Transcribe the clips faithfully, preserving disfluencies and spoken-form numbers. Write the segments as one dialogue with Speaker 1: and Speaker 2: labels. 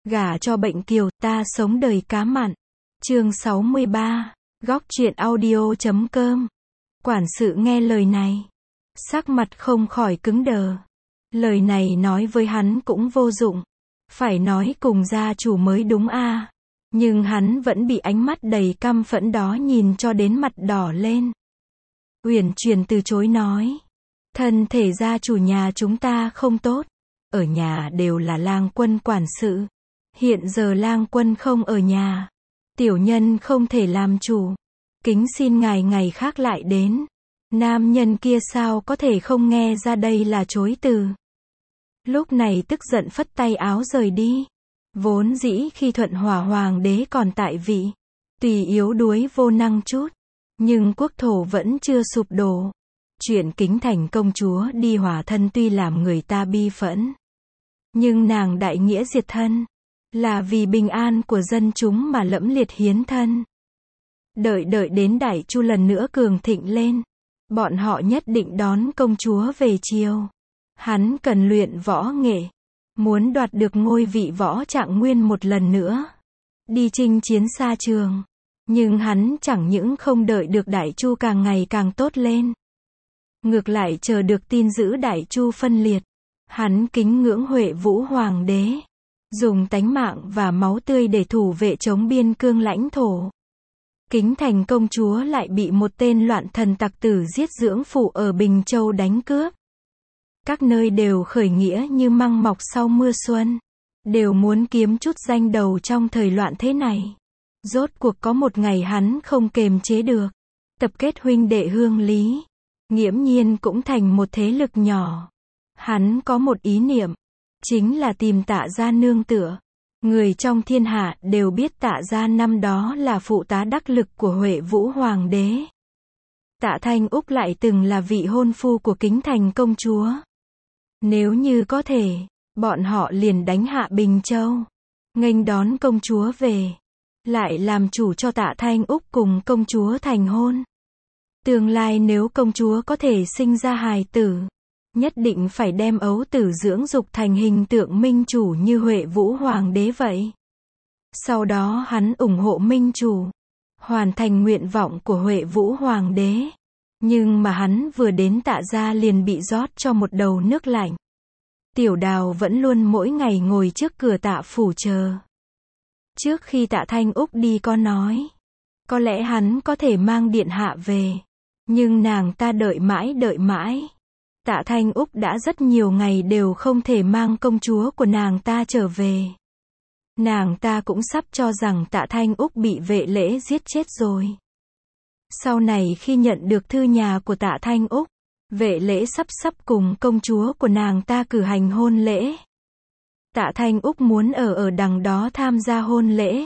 Speaker 1: Gả cho bệnh kiều, ta sống đời cá mặn. Chương sáu mươi ba, góc truyện audio chấm com. Quản sự nghe lời này, sắc mặt không khỏi cứng đờ. Lời này nói với hắn cũng vô dụng, phải nói cùng gia chủ mới đúng a. Nhưng hắn vẫn bị ánh mắt đầy căm phẫn đó nhìn cho đến mặt đỏ lên. Uyển Chuyển từ chối nói, thân thể gia chủ nhà chúng ta không tốt, ở nhà đều là Lang Quân quản sự. Hiện giờ Lang Quân không ở nhà, tiểu nhân không thể làm chủ, kính xin ngài ngày khác lại đến. Nam nhân kia sao có thể không nghe ra đây là chối từ. Lúc này tức giận phất tay áo rời đi. Vốn dĩ khi Thuận Hỏa hoàng đế còn tại vị, tuy yếu đuối vô năng chút, nhưng quốc thổ vẫn chưa sụp đổ. Chuyện Kính Thành công chúa đi hòa thân tuy làm người ta bi phẫn, nhưng nàng đại nghĩa diệt thân, là vì bình an của dân chúng mà lẫm liệt hiến thân. Đợi đợi đến Đại Chu lần nữa cường thịnh lên, bọn họ nhất định đón công chúa về triều. Hắn cần luyện võ nghệ, muốn đoạt được ngôi vị võ trạng nguyên một lần nữa, đi chinh chiến xa trường. Nhưng hắn chẳng những không đợi được Đại Chu càng ngày càng tốt lên, ngược lại chờ được tin dữ Đại Chu phân liệt. Hắn kính ngưỡng Huệ Vũ hoàng đế, dùng tánh mạng và máu tươi để thủ vệ chống biên cương lãnh thổ. Kính Thành công chúa lại bị một tên loạn thần tặc tử giết dưỡng phụ ở Bình Châu đánh cướp. Các nơi đều khởi nghĩa như măng mọc sau mưa xuân, đều muốn kiếm chút danh đầu trong thời loạn thế này. Rốt cuộc có một ngày hắn không kềm chế được, tập kết huynh đệ hương lý, nghiễm nhiên cũng thành một thế lực nhỏ. Hắn có một ý niệm, chính là tìm Tạ gia nương tựa. Người trong thiên hạ đều biết Tạ gia năm đó là phụ tá đắc lực của Huệ Vũ hoàng đế. Tạ Thanh Úc lại từng là vị hôn phu của Kính Thành công chúa. Nếu như có thể, bọn họ liền đánh hạ Bình Châu, nghênh đón công chúa về, lại làm chủ cho Tạ Thanh Úc cùng công chúa thành hôn. Tương lai nếu công chúa có thể sinh ra hài tử, nhất định phải đem ấu tử dưỡng dục thành hình tượng minh chủ như Huệ Vũ hoàng đế vậy. Sau đó hắn ủng hộ minh chủ, hoàn thành nguyện vọng của Huệ Vũ hoàng đế. Nhưng mà hắn vừa đến Tạ gia liền bị rót cho một đầu nước lạnh. Tiểu Đào vẫn luôn mỗi ngày ngồi trước cửa Tạ phủ chờ. Trước khi Tạ Thanh Úc đi có nói, có lẽ hắn có thể mang điện hạ về, nhưng nàng ta đợi mãi đợi mãi. Tạ Thanh Úc đã rất nhiều ngày đều không thể mang công chúa của nàng ta trở về. Nàng ta cũng sắp cho rằng Tạ Thanh Úc bị vệ lễ giết chết rồi. Sau này khi nhận được thư nhà của Tạ Thanh Úc, vệ lễ sắp sắp cùng công chúa của nàng ta cử hành hôn lễ. Tạ Thanh Úc muốn ở ở đằng đó tham gia hôn lễ.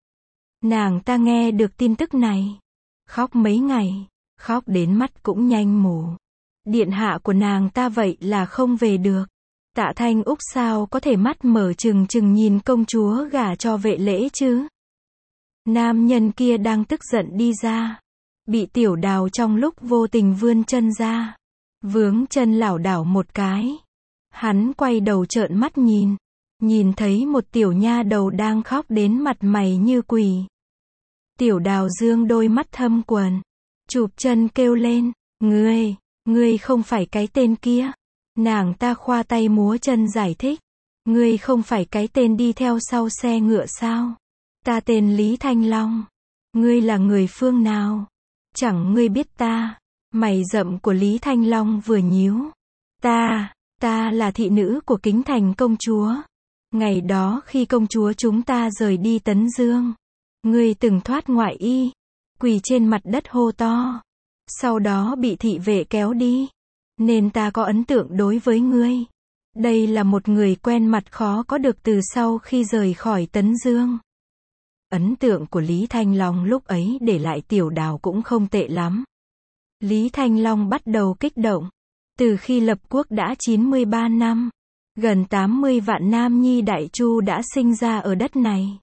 Speaker 1: Nàng ta nghe được tin tức này, khóc mấy ngày, khóc đến mắt cũng nhanh mù. Điện hạ của nàng ta vậy là không về được. Tạ Thanh Úc sao có thể mắt mở trừng trừng nhìn công chúa gả cho vệ lễ chứ? Nam nhân kia đang tức giận đi ra, bị Tiểu Đào trong lúc vô tình vươn chân ra, vướng chân lảo đảo một cái. Hắn quay đầu trợn mắt nhìn, nhìn thấy một tiểu nha đầu đang khóc đến mặt mày như quỷ. Tiểu Đào dương đôi mắt thâm quầng, chụp chân kêu lên, ngươi, ngươi không phải cái tên kia. Nàng ta khoa tay múa chân giải thích, ngươi không phải cái tên đi theo sau xe ngựa sao? Ta tên Lý Thanh Long. Ngươi là người phương nào? Chẳng ngươi biết ta? Mày rậm của Lý Thanh Long vừa nhíu. Ta, ta là thị nữ của Kính Thành công chúa. Ngày đó khi công chúa chúng ta rời đi Tấn Dương, ngươi từng thoát ngoại y, quỳ trên mặt đất hô to, sau đó bị thị vệ kéo đi, nên ta có ấn tượng đối với ngươi. Đây là một người quen mặt khó có được từ sau khi rời khỏi Tấn Dương. Ấn tượng của Lý Thanh Long lúc ấy để lại Tiểu Đào cũng không tệ lắm. Lý Thanh Long bắt đầu kích động. Từ khi lập quốc đã chín mươi ba năm, gần tám mươi vạn nam nhi Đại Chu đã sinh ra ở đất này,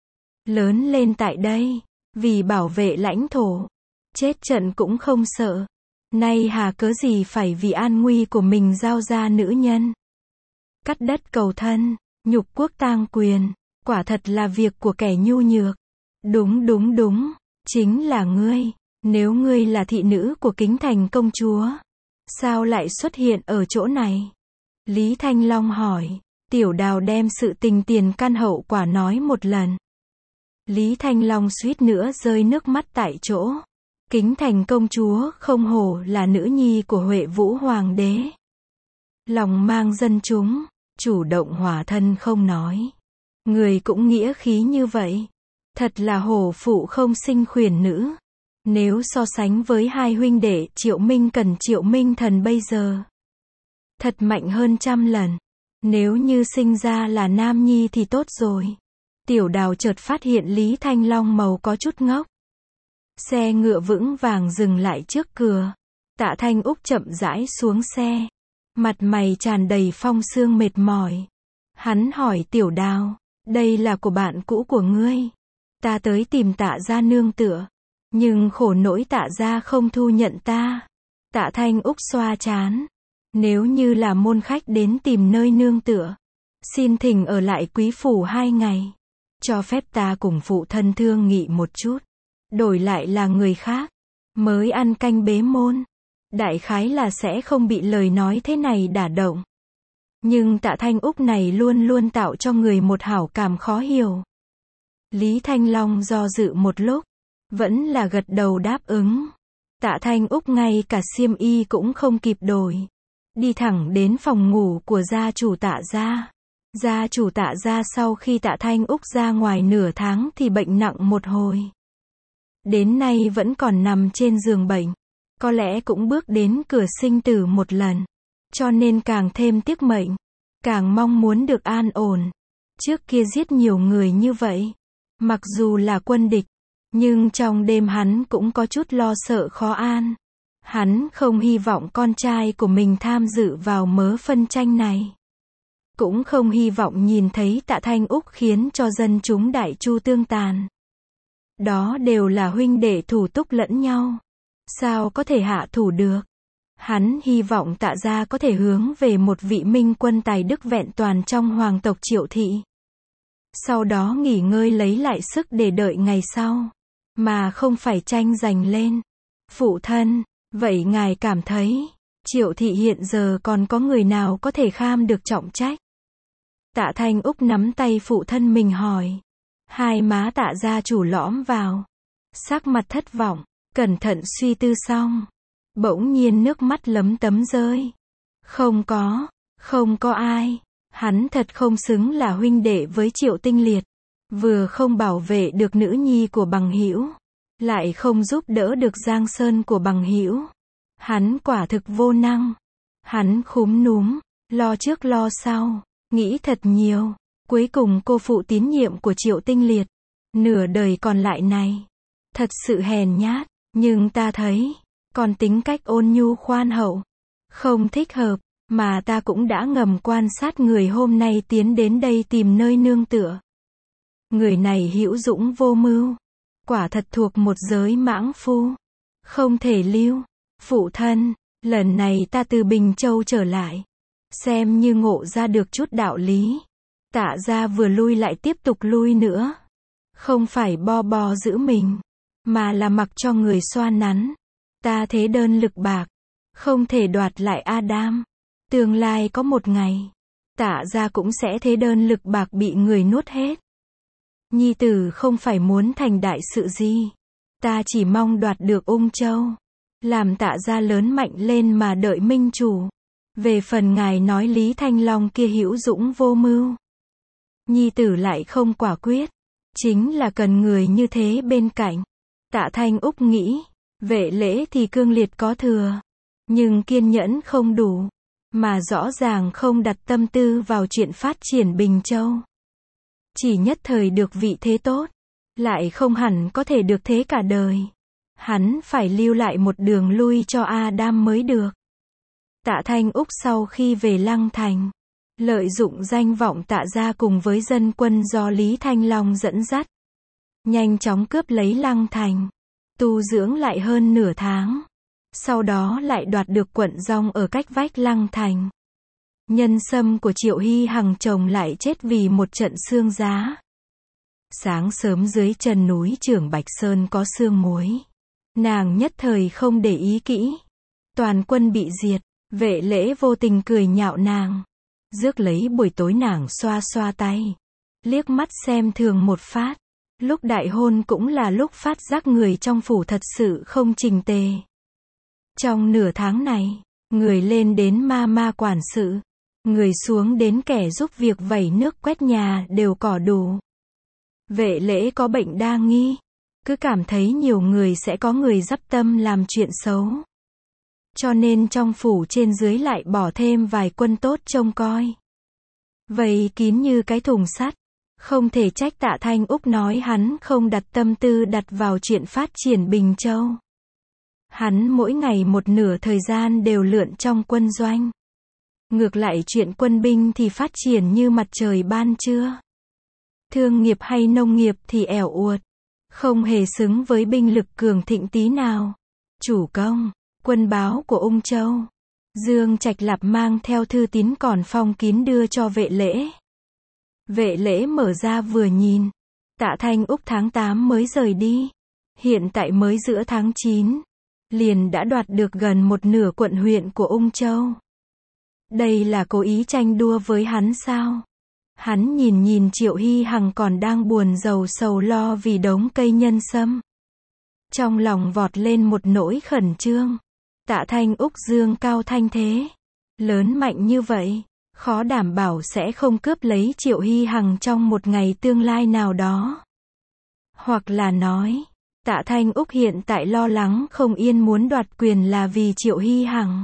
Speaker 1: lớn lên tại đây, vì bảo vệ lãnh thổ, chết trận cũng không sợ. Nay hà cớ gì phải vì an nguy của mình giao ra nữ nhân. Cắt đất cầu thân, nhục quốc tang quyền, Quả thật là việc của kẻ nhu nhược. Đúng đúng đúng, chính là ngươi. Nếu ngươi là thị nữ của Kính Thành công chúa, sao lại xuất hiện ở chỗ này? Lý Thanh Long hỏi. Tiểu Đào đem sự tình tiền căn hậu quả nói một lần. Lý Thanh Long suýt nữa rơi nước mắt tại chỗ. Kính Thành công chúa không hổ là nữ nhi của Huệ Vũ Hoàng đế. Lòng mang dân chúng, chủ động hòa thân không nói. Người cũng nghĩa khí như vậy. Thật là hổ phụ không sinh khuyển nữ. Nếu so sánh với hai huynh đệ Triệu Minh Cần Triệu Minh Thần bây giờ, thật mạnh hơn trăm lần. Nếu như sinh ra là nam nhi thì tốt rồi. Tiểu Đào chợt phát hiện Lý Thanh Long màu có chút ngốc. Xe ngựa vững vàng dừng lại trước cửa. Tạ Thanh Úc chậm rãi xuống xe. Mặt mày tràn đầy phong sương mệt mỏi. Hắn hỏi Tiểu Đào, đây là của bạn cũ của ngươi. Ta tới tìm Tạ gia nương tựa. Nhưng khổ nỗi Tạ gia không thu nhận ta. Tạ Thanh Úc xoa trán. Nếu như là môn khách đến tìm nơi nương tựa, xin thỉnh ở lại quý phủ hai ngày. Cho phép ta cùng phụ thân thương nghị một chút. Đổi lại là người khác, mới ăn canh bế môn. Đại khái là sẽ không bị lời nói thế này đả động. Nhưng Tạ Thanh Úc này luôn luôn tạo cho người một hảo cảm khó hiểu. Lý Thanh Long do dự một lúc, vẫn là gật đầu đáp ứng. Tạ Thanh Úc ngay cả xiêm y cũng không kịp đổi. Đi thẳng đến phòng ngủ của gia chủ Tạ gia. Gia chủ Tạ gia sau khi Tạ Thanh Úc ra ngoài nửa tháng thì bệnh nặng một hồi. Đến nay vẫn còn nằm trên giường bệnh. Có lẽ cũng bước đến cửa sinh tử một lần. Cho nên càng thêm tiếc mệnh. Càng mong muốn được an ổn. Trước kia giết nhiều người như vậy. Mặc dù là quân địch. Nhưng trong đêm hắn cũng có chút lo sợ khó an. Hắn không hy vọng con trai của mình tham dự vào mớ phân tranh này. Cũng không hy vọng nhìn thấy Tạ Thanh Úc khiến cho dân chúng Đại Chu tương tàn. Đó đều là huynh đệ thủ túc lẫn nhau. Sao có thể hạ thủ được? Hắn hy vọng Tạ gia có thể hướng về một vị minh quân tài đức vẹn toàn trong hoàng tộc Triệu thị. Sau đó nghỉ ngơi lấy lại sức để đợi ngày sau. Mà không phải tranh giành lên. Phụ thân, vậy ngài cảm thấy, Triệu thị hiện giờ còn có người nào có thể kham được trọng trách? Tạ Thanh Úc nắm tay phụ thân mình hỏi. Hai má Tạ gia chủ lõm vào. Sắc mặt thất vọng, cẩn thận suy tư xong. Bỗng nhiên nước mắt lấm tấm rơi. Không có, không có ai. Hắn thật không xứng là huynh đệ với Triệu Tinh Liệt. Vừa không bảo vệ được nữ nhi của bằng hữu, lại không giúp đỡ được giang sơn của bằng hữu. Hắn quả thực vô năng. Hắn khúm núm, lo trước lo sau, nghĩ thật nhiều. Cuối cùng cô phụ tín nhiệm của Triệu Tinh Liệt. Nửa đời còn lại này, thật sự hèn nhát. Nhưng ta thấy, còn tính cách ôn nhu khoan hậu, không thích hợp. Mà ta cũng đã ngầm quan sát người hôm nay tiến đến đây tìm nơi nương tựa. Người này hữu dũng vô mưu. Quả thật thuộc một giới mãng phu. Không thể lưu. Phụ thân, lần này ta từ Bình Châu trở lại. Xem như ngộ ra được chút đạo lý. Tạ gia vừa lui lại tiếp tục lui nữa. Không phải bo bo giữ mình, mà là mặc cho người xoa nắn. Ta thế đơn lực bạc. Không thể đoạt lại Adam. Tương lai có một ngày, Tạ gia cũng sẽ thế đơn lực bạc bị người nuốt hết. Nhi tử không phải muốn thành đại sự gì. Ta chỉ mong đoạt được Ung Châu. Làm Tạ gia lớn mạnh lên mà đợi minh chủ. Về phần ngài nói Lý Thanh Long kia hữu dũng vô mưu. Nhi tử lại không quả quyết. Chính là cần người như thế bên cạnh. Tạ Thanh Úc nghĩ, vệ lễ thì cương liệt có thừa. Nhưng kiên nhẫn không đủ. Mà rõ ràng không đặt tâm tư vào chuyện phát triển Bình Châu. Chỉ nhất thời được vị thế tốt, lại không hẳn có thể được thế cả đời. Hắn phải lưu lại một đường lui cho Adam mới được. Tạ Thanh Úc sau khi về Lăng Thành, lợi dụng danh vọng Tạ gia cùng với dân quân do Lý Thanh Long dẫn dắt, nhanh chóng cướp lấy Lăng Thành, tu dưỡng lại hơn nửa tháng. Sau đó lại đoạt được quận Dong ở cách vách Lăng Thành. Nhân sâm của Triệu Hy Hằng chồng lại chết vì một trận xương giá. Sáng sớm dưới chân núi Trường Bạch Sơn có sương muối. Nàng nhất thời không để ý kỹ. Toàn quân bị diệt, Vệ Lễ vô tình cười nhạo nàng. Rước lấy buổi tối nàng xoa xoa tay. Liếc mắt xem thường một phát. Lúc đại hôn cũng là lúc phát giác người trong phủ thật sự không chỉnh tề. Trong nửa tháng này, người lên đến ma ma quản sự, người xuống đến kẻ giúp việc vẩy nước quét nhà đều cỏ đủ. Vệ Lễ có bệnh đa nghi, cứ cảm thấy nhiều người sẽ có người dắp tâm làm chuyện xấu. Cho nên trong phủ trên dưới lại bỏ thêm vài quân tốt trông coi. Vây kín như cái thùng sắt. Không thể trách Tạ Thanh Úc nói hắn không đặt tâm tư đặt vào chuyện phát triển Bình Châu. Hắn mỗi ngày một nửa thời gian đều lượn trong quân doanh. Ngược lại chuyện quân binh thì phát triển như mặt trời ban trưa. Thương nghiệp hay nông nghiệp thì ẻo uột. Không hề xứng với binh lực cường thịnh tí nào. Chủ công, quân báo của Ung Châu. Dương Trạch Lạp mang theo thư tín còn phong kín đưa cho Vệ Lễ. Vệ Lễ mở ra vừa nhìn. Tạ Thanh Úc tháng tám mới rời đi. Hiện tại mới giữa tháng chín. Liền đã đoạt được gần một nửa quận huyện của Ung Châu. Đây là cố ý tranh đua với hắn sao? Hắn nhìn nhìn Triệu Hy Hằng còn đang buồn rầu sầu lo vì đống cây nhân sâm. Trong lòng vọt lên một nỗi khẩn trương. Tạ Thanh Úc dương cao thanh thế. Lớn mạnh như vậy. Khó đảm bảo sẽ không cướp lấy Triệu Hy Hằng trong một ngày tương lai nào đó. Hoặc là nói, Tạ Thanh Úc hiện tại lo lắng không yên muốn đoạt quyền là vì Triệu Hy Hằng.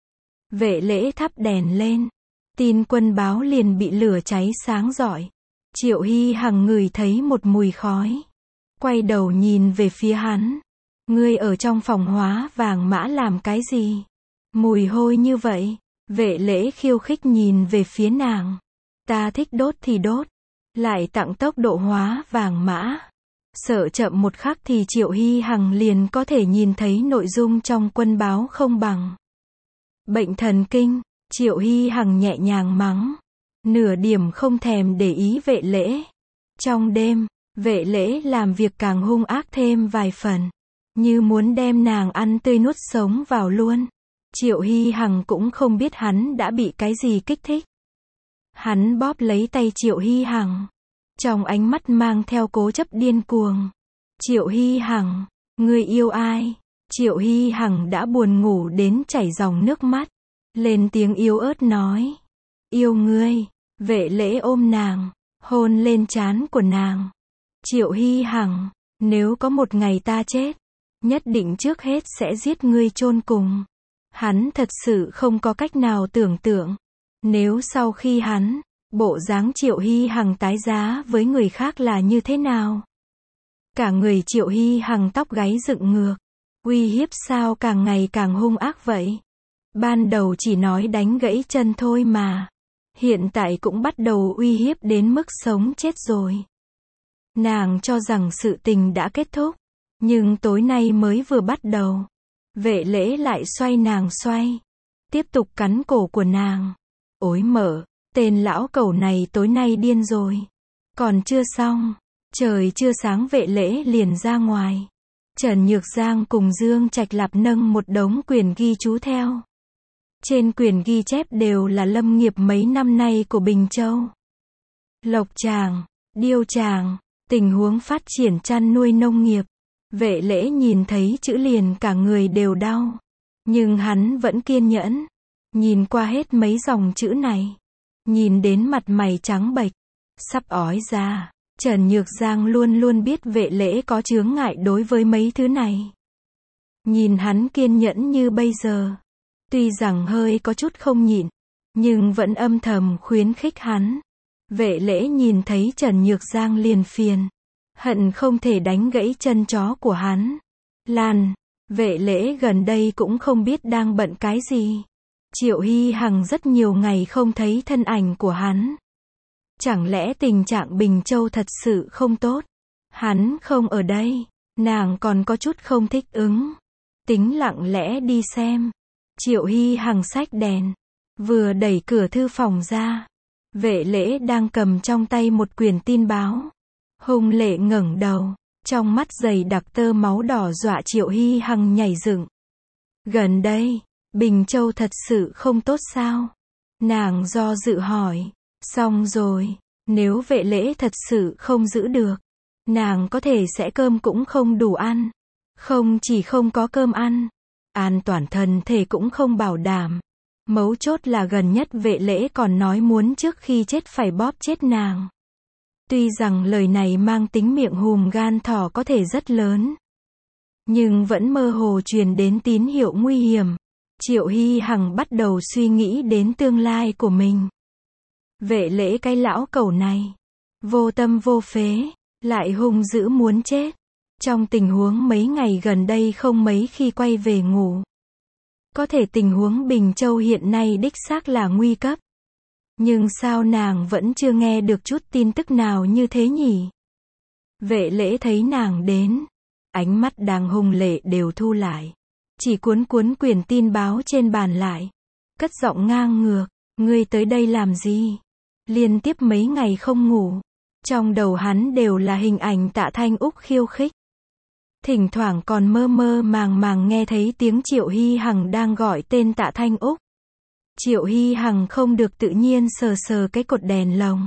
Speaker 1: Vệ Lễ thắp đèn lên. Tin quân báo liền bị lửa cháy sáng rọi. Triệu Hy Hằng ngửi thấy một mùi khói. Quay đầu nhìn về phía hắn. Ngươi ở trong phòng hóa vàng mã làm cái gì? Mùi hôi như vậy. Vệ Lễ khiêu khích nhìn về phía nàng. Ta thích đốt thì đốt. Lại tặng tốc độ hóa vàng mã. Sợ chậm một khắc thì Triệu Hy Hằng liền có thể nhìn thấy nội dung trong quân báo không bằng. Bệnh thần kinh, Triệu Hy Hằng nhẹ nhàng mắng. Nửa điểm không thèm để ý Vệ Lễ. Trong đêm, Vệ Lễ làm việc càng hung ác thêm vài phần. Như muốn đem nàng ăn tươi nuốt sống vào luôn. Triệu Hy Hằng cũng không biết hắn đã bị cái gì kích thích. Hắn bóp lấy tay Triệu Hy Hằng. Trong ánh mắt mang theo cố chấp điên cuồng. Triệu Hy Hằng, ngươi yêu ai? Triệu Hy Hằng đã buồn ngủ đến chảy dòng nước mắt. Lên tiếng yếu ớt nói. Yêu ngươi. Vệ Lễ ôm nàng. Hôn lên trán của nàng. Triệu Hy Hằng, nếu có một ngày ta chết. Nhất định trước hết sẽ giết ngươi chôn cùng. Hắn thật sự không có cách nào tưởng tượng. Nếu sau khi hắn, bộ dáng Triệu Hy Hằng tái giá với người khác là như thế nào? Cả người Triệu Hy Hằng tóc gáy dựng ngược. Uy hiếp sao càng ngày càng hung ác vậy? Ban đầu chỉ nói đánh gãy chân thôi mà. Hiện tại cũng bắt đầu uy hiếp đến mức sống chết rồi. Nàng cho rằng sự tình đã kết thúc. Nhưng tối nay mới vừa bắt đầu. Vệ Lễ lại xoay nàng xoay. Tiếp tục cắn cổ của nàng. Ối mở, tên lão cẩu này tối nay điên rồi. Còn chưa xong. Trời chưa sáng Vệ Lễ liền ra ngoài. Trần Nhược Giang cùng Dương Trạch Lạp nâng một đống quyển ghi chú theo. Trên quyển ghi chép đều là lâm nghiệp mấy năm nay của Bình Châu. Lộc Tràng, Điêu Tràng, tình huống phát triển chăn nuôi nông nghiệp. Vệ Lễ nhìn thấy chữ liền cả người đều đau. Nhưng hắn vẫn kiên nhẫn. Nhìn qua hết mấy dòng chữ này. Nhìn đến mặt mày trắng bệch. Sắp ói ra. Trần Nhược Giang luôn luôn biết Vệ Lễ có chướng ngại đối với mấy thứ này. Nhìn hắn kiên nhẫn như bây giờ. Tuy rằng hơi có chút không nhịn. Nhưng vẫn âm thầm khuyến khích hắn. Vệ Lễ nhìn thấy Trần Nhược Giang liền phiền. Hận không thể đánh gãy chân chó của hắn. Lan, Vệ Lễ gần đây cũng không biết đang bận cái gì. Triệu Hy Hằng rất nhiều ngày không thấy thân ảnh của hắn. Chẳng lẽ tình trạng Bình Châu thật sự không tốt? Hắn không ở đây, nàng còn có chút không thích ứng. Tính lặng lẽ đi xem. Triệu Hy Hằng xách đèn, vừa đẩy cửa thư phòng ra. Vệ Lễ đang cầm trong tay một quyển tin báo. Hùng Lệ ngẩng đầu, trong mắt dày đặc tơ máu đỏ dọa Triệu Hy Hằng nhảy dựng. Gần đây, Bình Châu thật sự không tốt sao? Nàng do dự hỏi. Xong rồi, nếu Vệ Lễ thật sự không giữ được, nàng có thể sẽ cơm cũng không đủ ăn. Không chỉ không có cơm ăn, an toàn thân thể cũng không bảo đảm. Mấu chốt là gần nhất Vệ Lễ còn nói muốn trước khi chết phải bóp chết nàng. Tuy rằng lời này mang tính miệng hùm gan thỏ có thể rất lớn, nhưng vẫn mơ hồ truyền đến tín hiệu nguy hiểm. Triệu Hy Hằng bắt đầu suy nghĩ đến tương lai của mình. Vệ Lễ cái lão cẩu này, vô tâm vô phế, lại hung dữ muốn chết. Trong tình huống mấy ngày gần đây không mấy khi quay về ngủ. Có thể tình huống Bình Châu hiện nay đích xác là nguy cấp. Nhưng sao nàng vẫn chưa nghe được chút tin tức nào như thế nhỉ? Vệ Lễ thấy nàng đến, ánh mắt đang hung lệ đều thu lại. Chỉ cuốn cuốn quyển tin báo trên bàn lại. Cất giọng ngang ngược, ngươi tới đây làm gì? Liên tiếp mấy ngày không ngủ. Trong đầu hắn đều là hình ảnh Tạ Thanh Úc khiêu khích. Thỉnh thoảng còn mơ mơ màng màng nghe thấy tiếng Triệu Hy Hằng đang gọi tên Tạ Thanh Úc. Triệu Hy Hằng không được tự nhiên sờ sờ cái cột đèn lồng.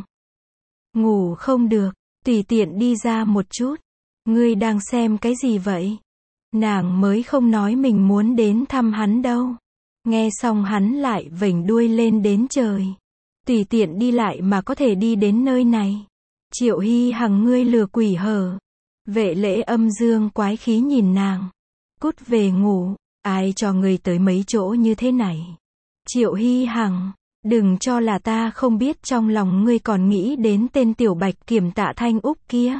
Speaker 1: Ngủ không được, tùy tiện đi ra một chút. Ngươi đang xem cái gì vậy? Nàng mới không nói mình muốn đến thăm hắn đâu. Nghe xong hắn lại vểnh đuôi lên đến trời. Tùy tiện đi lại mà có thể đi đến nơi này. Triệu Hy Hằng ngươi lừa quỷ hở. Vệ Lễ âm dương quái khí nhìn nàng. Cút về ngủ, ai cho ngươi tới mấy chỗ như thế này? Triệu Hy Hằng, đừng cho là ta không biết trong lòng ngươi còn nghĩ đến tên tiểu bạch kiểm Tạ Thanh Úc kia.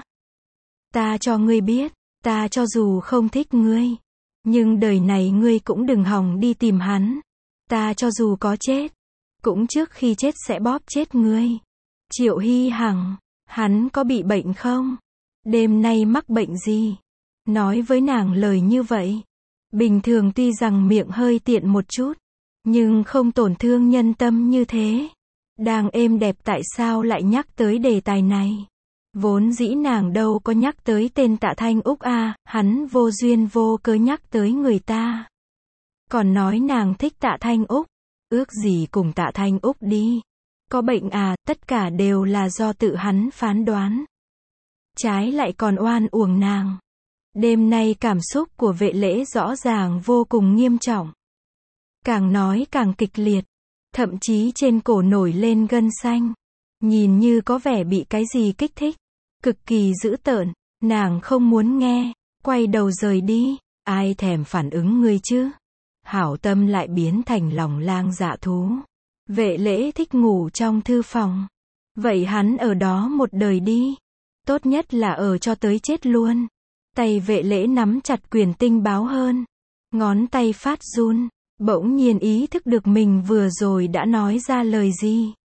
Speaker 1: Ta cho ngươi biết, ta cho dù không thích ngươi, nhưng đời này ngươi cũng đừng hòng đi tìm hắn. Ta cho dù có chết, cũng trước khi chết sẽ bóp chết ngươi. Triệu Hy Hằng, hắn có bị bệnh không? Đêm nay mắc bệnh gì? Nói với nàng lời như vậy. Bình thường tuy rằng miệng hơi tiện một chút, nhưng không tổn thương nhân tâm như thế. Đang êm đẹp tại sao lại nhắc tới đề tài này? Vốn dĩ nàng đâu có nhắc tới tên Tạ Thanh Úc à, hắn vô duyên vô cớ nhắc tới người ta. Còn nói nàng thích Tạ Thanh Úc, ước gì cùng Tạ Thanh Úc đi. Có bệnh à, tất cả đều là do tự hắn phán đoán. Trái lại còn oan uổng nàng. Đêm nay cảm xúc của Vệ Lễ rõ ràng vô cùng nghiêm trọng. Càng nói càng kịch liệt, thậm chí trên cổ nổi lên gân xanh. Nhìn như có vẻ bị cái gì kích thích, cực kỳ dữ tợn. Nàng không muốn nghe, quay đầu rời đi. Ai thèm phản ứng ngươi chứ? Hảo tâm lại biến thành lòng lang dạ thú. Vệ Lễ thích ngủ trong thư phòng. Vậy hắn ở đó một đời đi. Tốt nhất là ở cho tới chết luôn. Tay Vệ Lễ nắm chặt quyển tinh báo hơn. Ngón tay phát run. Bỗng nhiên ý thức được mình vừa rồi đã nói ra lời gì.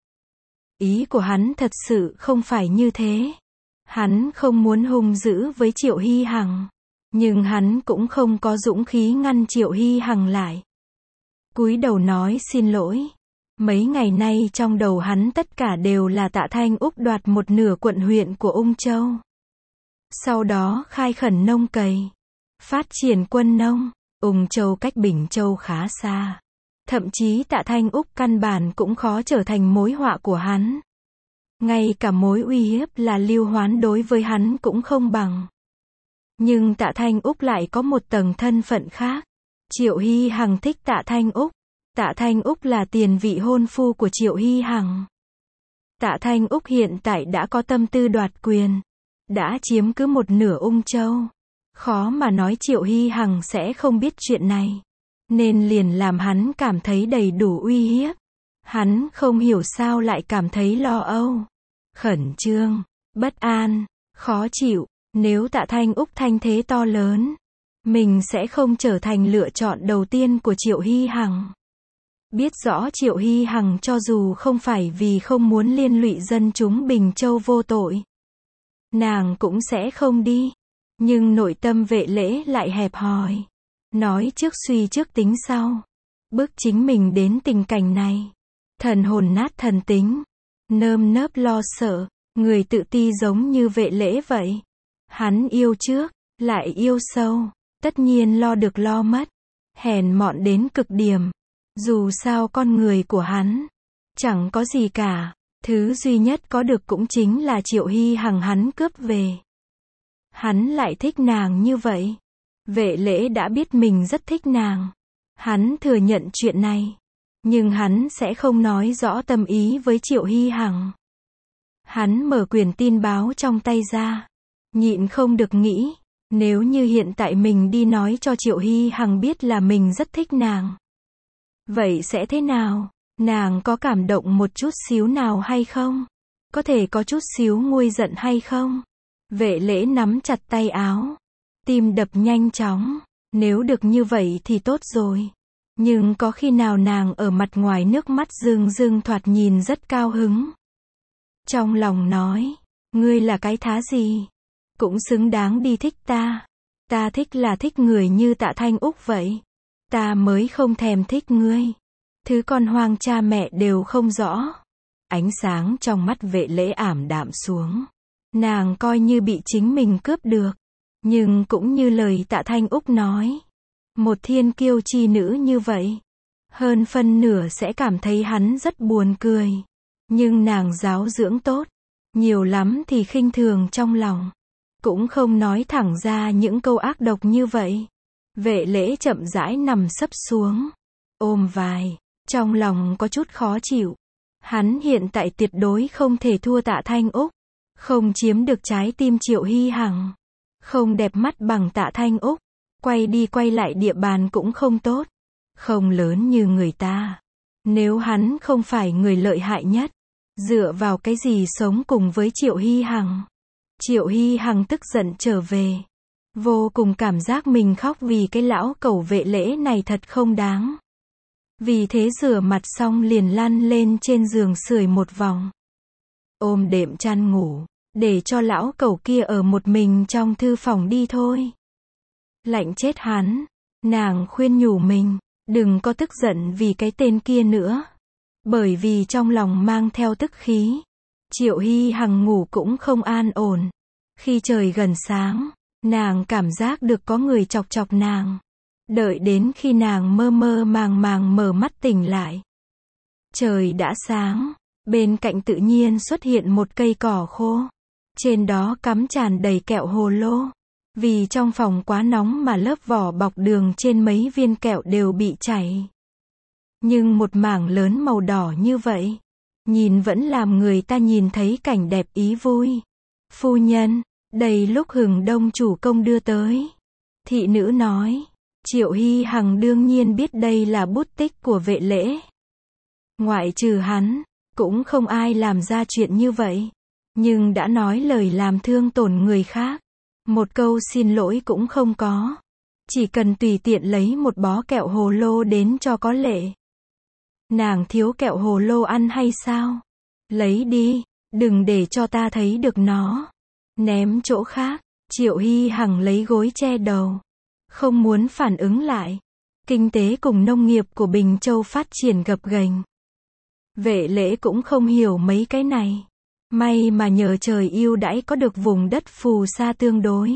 Speaker 1: Ý của hắn thật sự không phải như thế. Hắn không muốn hung dữ với Triệu Hy Hằng. Nhưng hắn cũng không có dũng khí ngăn Triệu Hy Hằng lại. Cúi đầu nói xin lỗi. Mấy ngày nay trong đầu hắn tất cả đều là Tạ Thanh Úc đoạt một nửa quận huyện của Ung Châu. Sau đó khai khẩn nông cày. Phát triển quân nông. Ung Châu cách Bình Châu khá xa. Thậm chí Tạ Thanh Úc căn bản cũng khó trở thành mối họa của hắn. Ngay cả mối uy hiếp là Lưu Hoán đối với hắn cũng không bằng. Nhưng Tạ Thanh Úc lại có một tầng thân phận khác. Triệu Hy Hằng thích Tạ Thanh Úc. Tạ Thanh Úc là tiền vị hôn phu của Triệu Hy Hằng. Tạ Thanh Úc hiện tại đã có tâm tư đoạt quyền. Đã chiếm cứ một nửa Ung Châu. Khó mà nói Triệu Hy Hằng sẽ không biết chuyện này. Nên liền làm hắn cảm thấy đầy đủ uy hiếp. Hắn không hiểu sao lại cảm thấy lo âu, khẩn trương, bất an, khó chịu. Nếu Tạ Thanh Úc thanh thế to lớn, mình sẽ không trở thành lựa chọn đầu tiên của Triệu Hy Hằng. Biết rõ Triệu Hy Hằng cho dù không phải vì không muốn liên lụy dân chúng Bình Châu vô tội, nàng cũng sẽ không đi. Nhưng nội tâm Vệ Lễ lại hẹp hòi. Nói trước suy trước tính sau. Bước chính mình đến tình cảnh này. Thần hồn nát thần tính. Nơm nớp lo sợ. Người tự ti giống như Vệ Lễ vậy. Hắn yêu trước, lại yêu sâu, tất nhiên lo được lo mất, hèn mọn đến cực điểm. Dù sao con người của hắn chẳng có gì cả, thứ duy nhất có được cũng chính là Triệu Hy Hằng hắn cướp về. Hắn lại thích nàng như vậy. Vệ Lễ đã biết mình rất thích nàng. Hắn thừa nhận chuyện này, nhưng hắn sẽ không nói rõ tâm ý với Triệu Hy Hằng. Hắn mở quyển tin báo trong tay ra, nhịn không được nghĩ, nếu như hiện tại mình đi nói cho Triệu Hy Hằng biết là mình rất thích nàng, vậy sẽ thế nào? Nàng có cảm động một chút xíu nào hay không? Có thể có chút xíu nguôi giận hay không? Vệ Lễ nắm chặt tay áo, tim đập nhanh chóng. Nếu được như vậy thì tốt rồi. Nhưng có khi nào nàng ở mặt ngoài nước mắt rưng rưng thoạt nhìn rất cao hứng. Trong lòng nói, ngươi là cái thá gì? Cũng xứng đáng đi thích ta. Ta thích là thích người như Tạ Thanh Úc vậy. Ta mới không thèm thích ngươi. Thứ con hoang cha mẹ đều không rõ. Ánh sáng trong mắt Vệ Lễ ảm đạm xuống. Nàng coi như bị chính mình cướp được. Nhưng cũng như lời Tạ Thanh Úc nói, một thiên kiêu chi nữ như vậy, hơn phân nửa sẽ cảm thấy hắn rất buồn cười. Nhưng nàng giáo dưỡng tốt, nhiều lắm thì khinh thường trong lòng, cũng không nói thẳng ra những câu ác độc như vậy. Vệ Lễ chậm rãi nằm sấp xuống, ôm vai, trong lòng có chút khó chịu. Hắn hiện tại tuyệt đối không thể thua Tạ Thanh Úc, không chiếm được trái tim Triệu Hy Hằng, không đẹp mắt bằng Tạ Thanh Úc, quay đi quay lại địa bàn cũng không tốt, không lớn như người ta. Nếu hắn không phải người lợi hại nhất, dựa vào cái gì sống cùng với Triệu Hy Hằng? Triệu Hy Hằng tức giận trở về, vô cùng cảm giác mình khóc vì cái lão cẩu Vệ Lễ này thật không đáng. Vì thế rửa mặt xong liền lăn lên trên giường sưởi một vòng, ôm đệm chăn ngủ, để cho lão cẩu kia ở một mình trong thư phòng đi thôi. Lạnh chết hắn. Nàng khuyên nhủ mình, đừng có tức giận vì cái tên kia nữa. Bởi vì trong lòng mang theo tức khí. Triệu Hy Hằng ngủ cũng không an ổn. Khi trời gần sáng, nàng cảm giác được có người chọc chọc nàng. Đợi đến khi nàng mơ mơ màng màng mở mắt tỉnh lại, trời đã sáng. Bên cạnh tự nhiên xuất hiện một cây cỏ khô. Trên đó cắm tràn đầy kẹo hồ lô. Vì trong phòng quá nóng mà lớp vỏ bọc đường trên mấy viên kẹo đều bị chảy. Nhưng một mảng lớn màu đỏ như vậy, nhìn vẫn làm người ta nhìn thấy cảnh đẹp ý vui. Phu nhân, đây lúc Hừng Đông chủ công đưa tới. Thị nữ nói. Triệu Hy Hằng đương nhiên biết đây là bút tích của Vệ Lễ. Ngoại trừ hắn, cũng không ai làm ra chuyện như vậy. Nhưng đã nói lời làm thương tổn người khác, một câu xin lỗi cũng không có. Chỉ cần tùy tiện lấy một bó kẹo hồ lô đến cho có lệ. Nàng thiếu kẹo hồ lô ăn hay sao? Lấy đi, đừng để cho ta thấy được nó. Ném chỗ khác. Triệu Hy Hằng lấy gối che đầu, không muốn phản ứng lại. Kinh tế cùng nông nghiệp của Bình Châu phát triển gập ghềnh. Vệ Lễ cũng không hiểu mấy cái này. May mà nhờ trời ưu đãi có được vùng đất phù sa tương đối.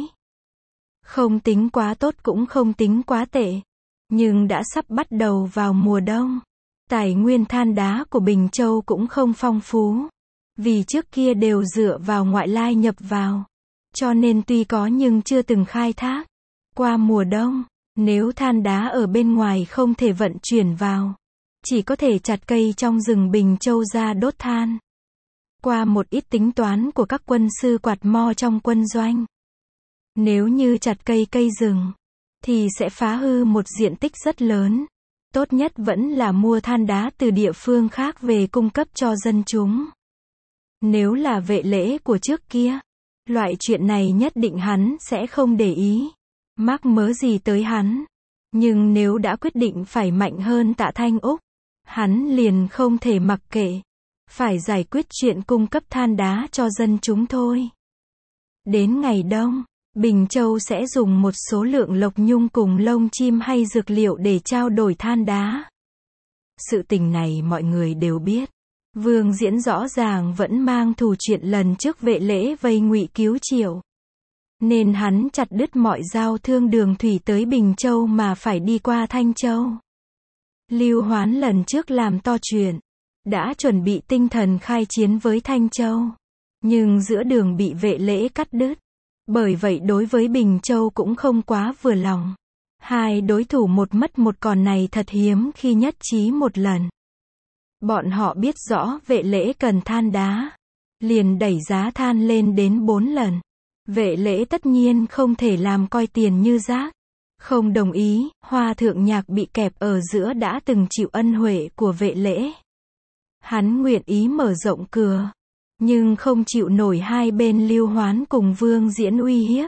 Speaker 1: Không tính quá tốt cũng không tính quá tệ. Nhưng đã sắp bắt đầu vào mùa đông. Tài nguyên than đá của Bình Châu cũng không phong phú. Vì trước kia đều dựa vào ngoại lai nhập vào. Cho nên tuy có nhưng chưa từng khai thác. Qua mùa đông, nếu than đá ở bên ngoài không thể vận chuyển vào, chỉ có thể chặt cây trong rừng Bình Châu ra đốt than. Qua một ít tính toán của các quân sư quạt mo trong quân doanh, nếu như chặt cây cây rừng, thì sẽ phá hư một diện tích rất lớn. Tốt nhất vẫn là mua than đá từ địa phương khác về cung cấp cho dân chúng. Nếu là Vệ Lễ của trước kia, loại chuyện này nhất định hắn sẽ không để ý, mắc mớ gì tới hắn. Nhưng nếu đã quyết định phải mạnh hơn Tạ Thanh Úc, hắn liền không thể mặc kệ. Phải giải quyết chuyện cung cấp than đá cho dân chúng thôi. Đến ngày đông, Bình Châu sẽ dùng một số lượng lộc nhung cùng lông chim hay dược liệu để trao đổi than đá. Sự tình này mọi người đều biết. Vương Diễn rõ ràng vẫn mang thù chuyện lần trước Vệ Lễ vây ngụy cứu Triệu. Nên hắn chặt đứt mọi giao thương đường thủy tới Bình Châu mà phải đi qua Thanh Châu. Lưu Hoán lần trước làm to chuyện, đã chuẩn bị tinh thần khai chiến với Thanh Châu. Nhưng giữa đường bị Vệ Lễ cắt đứt. Bởi vậy đối với Bình Châu cũng không quá vừa lòng. Hai đối thủ một mất một còn này thật hiếm khi nhất trí một lần. Bọn họ biết rõ Vệ Lễ cần than đá. Liền đẩy giá than lên đến bốn lần. Vệ Lễ tất nhiên không thể làm coi tiền như rác. Không đồng ý, Hoa Thượng Nhạc bị kẹp ở giữa đã từng chịu ân huệ của Vệ Lễ. Hắn nguyện ý mở rộng cửa. Nhưng không chịu nổi hai bên Lưu Hoán cùng Vương Diễn uy hiếp.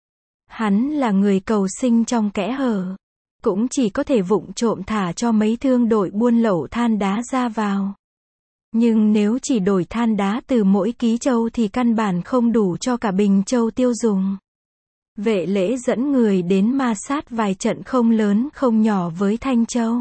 Speaker 1: Hắn là người cầu sinh trong kẽ hở. Cũng chỉ có thể vụng trộm thả cho mấy thương đội buôn lậu than đá ra vào. Nhưng nếu chỉ đổi than đá từ mỗi ký châu thì căn bản không đủ cho cả Bình Châu tiêu dùng. Vệ Lễ dẫn người đến ma sát vài trận không lớn không nhỏ với Thanh Châu.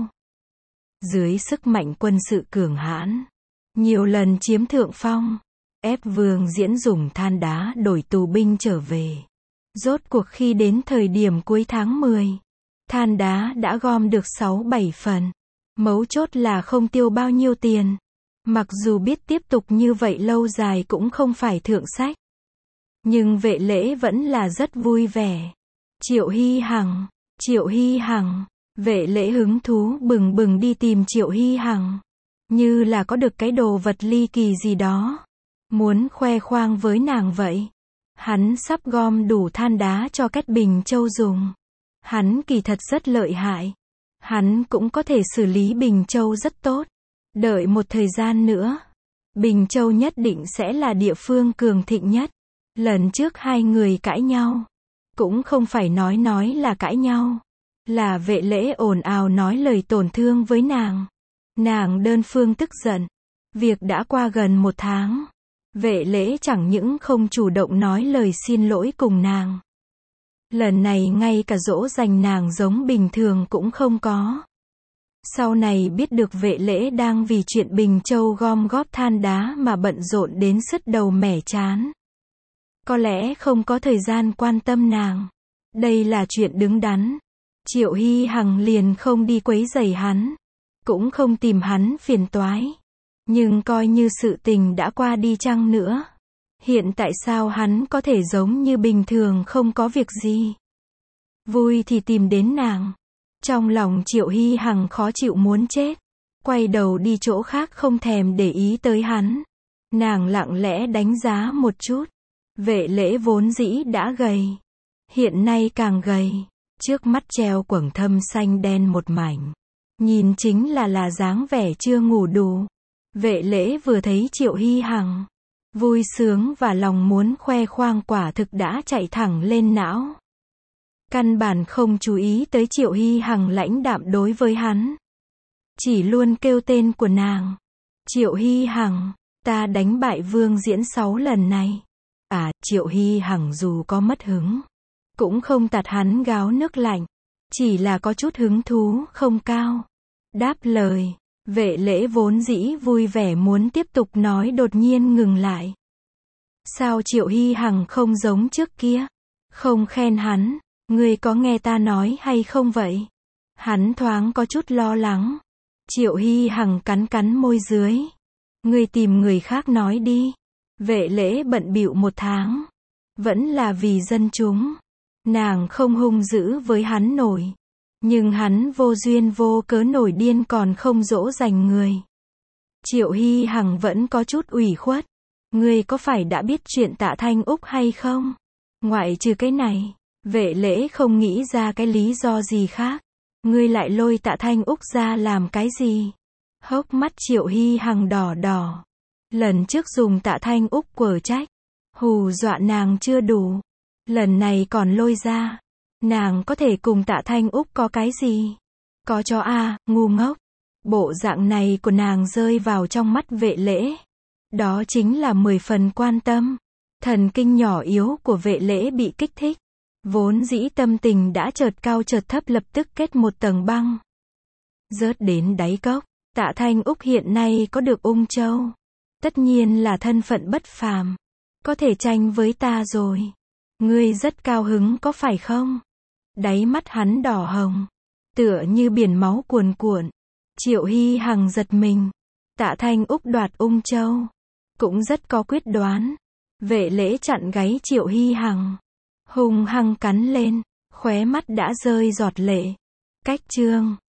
Speaker 1: Dưới sức mạnh quân sự cường hãn, nhiều lần chiếm thượng phong, ép Vương Diễn dùng than đá đổi tù binh trở về. Rốt cuộc khi đến thời điểm cuối tháng mười, than đá đã gom được sáu bảy phần. Mấu chốt là không tiêu bao nhiêu tiền. Mặc dù biết tiếp tục như vậy lâu dài cũng không phải thượng sách. Nhưng Vệ Lễ vẫn là rất vui vẻ. Triệu Hy Hằng, Triệu Hy Hằng, Vệ Lễ hứng thú bừng bừng đi tìm Triệu Hy Hằng. Như là có được cái đồ vật ly kỳ gì đó. Muốn khoe khoang với nàng vậy. Hắn sắp gom đủ than đá cho Kết Bình Châu dùng. Hắn kỳ thật rất lợi hại. Hắn cũng có thể xử lý Bình Châu rất tốt. Đợi một thời gian nữa, Bình Châu nhất định sẽ là địa phương cường thịnh nhất. Lần trước hai người cãi nhau, cũng không phải nói nói là cãi nhau, là Vệ Lễ ồn ào nói lời tổn thương với nàng. Nàng đơn phương tức giận. Việc đã qua gần một tháng. Vệ Lễ chẳng những không chủ động nói lời xin lỗi cùng nàng. Lần này ngay cả dỗ dành nàng giống bình thường cũng không có. Sau này biết được Vệ Lễ đang vì chuyện Bình Châu gom góp than đá mà bận rộn đến sứt đầu mẻ chán. Có lẽ không có thời gian quan tâm nàng. Đây là chuyện đứng đắn. Triệu Hy Hằng liền không đi quấy rầy hắn. Cũng không tìm hắn phiền toái. Nhưng coi như sự tình đã qua đi chăng nữa. Hiện tại sao hắn có thể giống như bình thường không có việc gì. Vui thì tìm đến nàng. Trong lòng Triệu Hy Hằng khó chịu muốn chết. Quay đầu đi chỗ khác không thèm để ý tới hắn. Nàng lặng lẽ đánh giá một chút. Vệ Lễ vốn dĩ đã gầy. Hiện nay càng gầy. Trước mắt treo quầng thâm xanh đen một mảnh. Nhìn chính là là dáng vẻ chưa ngủ đủ. Vệ Lễ vừa thấy Triệu Hy Hằng. Vui sướng và lòng muốn khoe khoang quả thực đã chạy thẳng lên não. Căn bản không chú ý tới Triệu Hy Hằng lãnh đạm đối với hắn. Chỉ luôn kêu tên của nàng. Triệu Hy Hằng, ta đánh bại Vương Diễn sáu lần này. À, Triệu Hy Hằng dù có mất hứng, cũng không tạt hắn gáo nước lạnh. Chỉ là có chút hứng thú không cao. Đáp lời, Vệ Lễ vốn dĩ vui vẻ muốn tiếp tục nói đột nhiên ngừng lại. Sao Triệu Hy Hằng không giống trước kia? Không khen hắn. Ngươi có nghe ta nói hay không vậy? Hắn thoáng có chút lo lắng. Triệu Hy Hằng cắn cắn môi dưới. Ngươi tìm người khác nói đi. Vệ Lễ bận bịu một tháng. Vẫn là vì dân chúng. Nàng không hung dữ với hắn nổi. Nhưng hắn vô duyên vô cớ nổi điên còn không dỗ dành người. Triệu Hy Hằng vẫn có chút ủy khuất. Ngươi có phải đã biết chuyện Tạ Thanh Úc hay không? Ngoại trừ cái này, Vệ Lễ không nghĩ ra cái lý do gì khác. Ngươi lại lôi Tạ Thanh Úc ra làm cái gì? Hốc mắt Triệu Hy Hằng đỏ đỏ. Lần trước dùng Tạ Thanh Úc quở trách, hù dọa nàng chưa đủ. Lần này còn lôi ra. Nàng có thể cùng Tạ Thanh Úc có cái gì? Có cho a, à, ngu ngốc. Bộ dạng này của nàng rơi vào trong mắt Vệ Lễ. Đó chính là mười phần quan tâm. Thần kinh nhỏ yếu của Vệ Lễ bị kích thích. Vốn dĩ tâm tình đã chợt cao chợt thấp lập tức kết một tầng băng. Rớt đến đáy cốc. Tạ Thanh Úc hiện nay có được Ung Châu. Tất nhiên là thân phận bất phàm. Có thể tranh với ta rồi. Ngươi rất cao hứng có phải không? Đáy mắt hắn đỏ hồng. Tựa như biển máu cuồn cuộn. Triệu Hy Hằng giật mình. Tạ Thanh Úc đoạt Ung Châu. Cũng rất có quyết đoán. Vệ Lễ chặn gáy Triệu Hy Hằng. Hung hăng cắn lên. Khóe mắt đã rơi giọt lệ. Cách chương.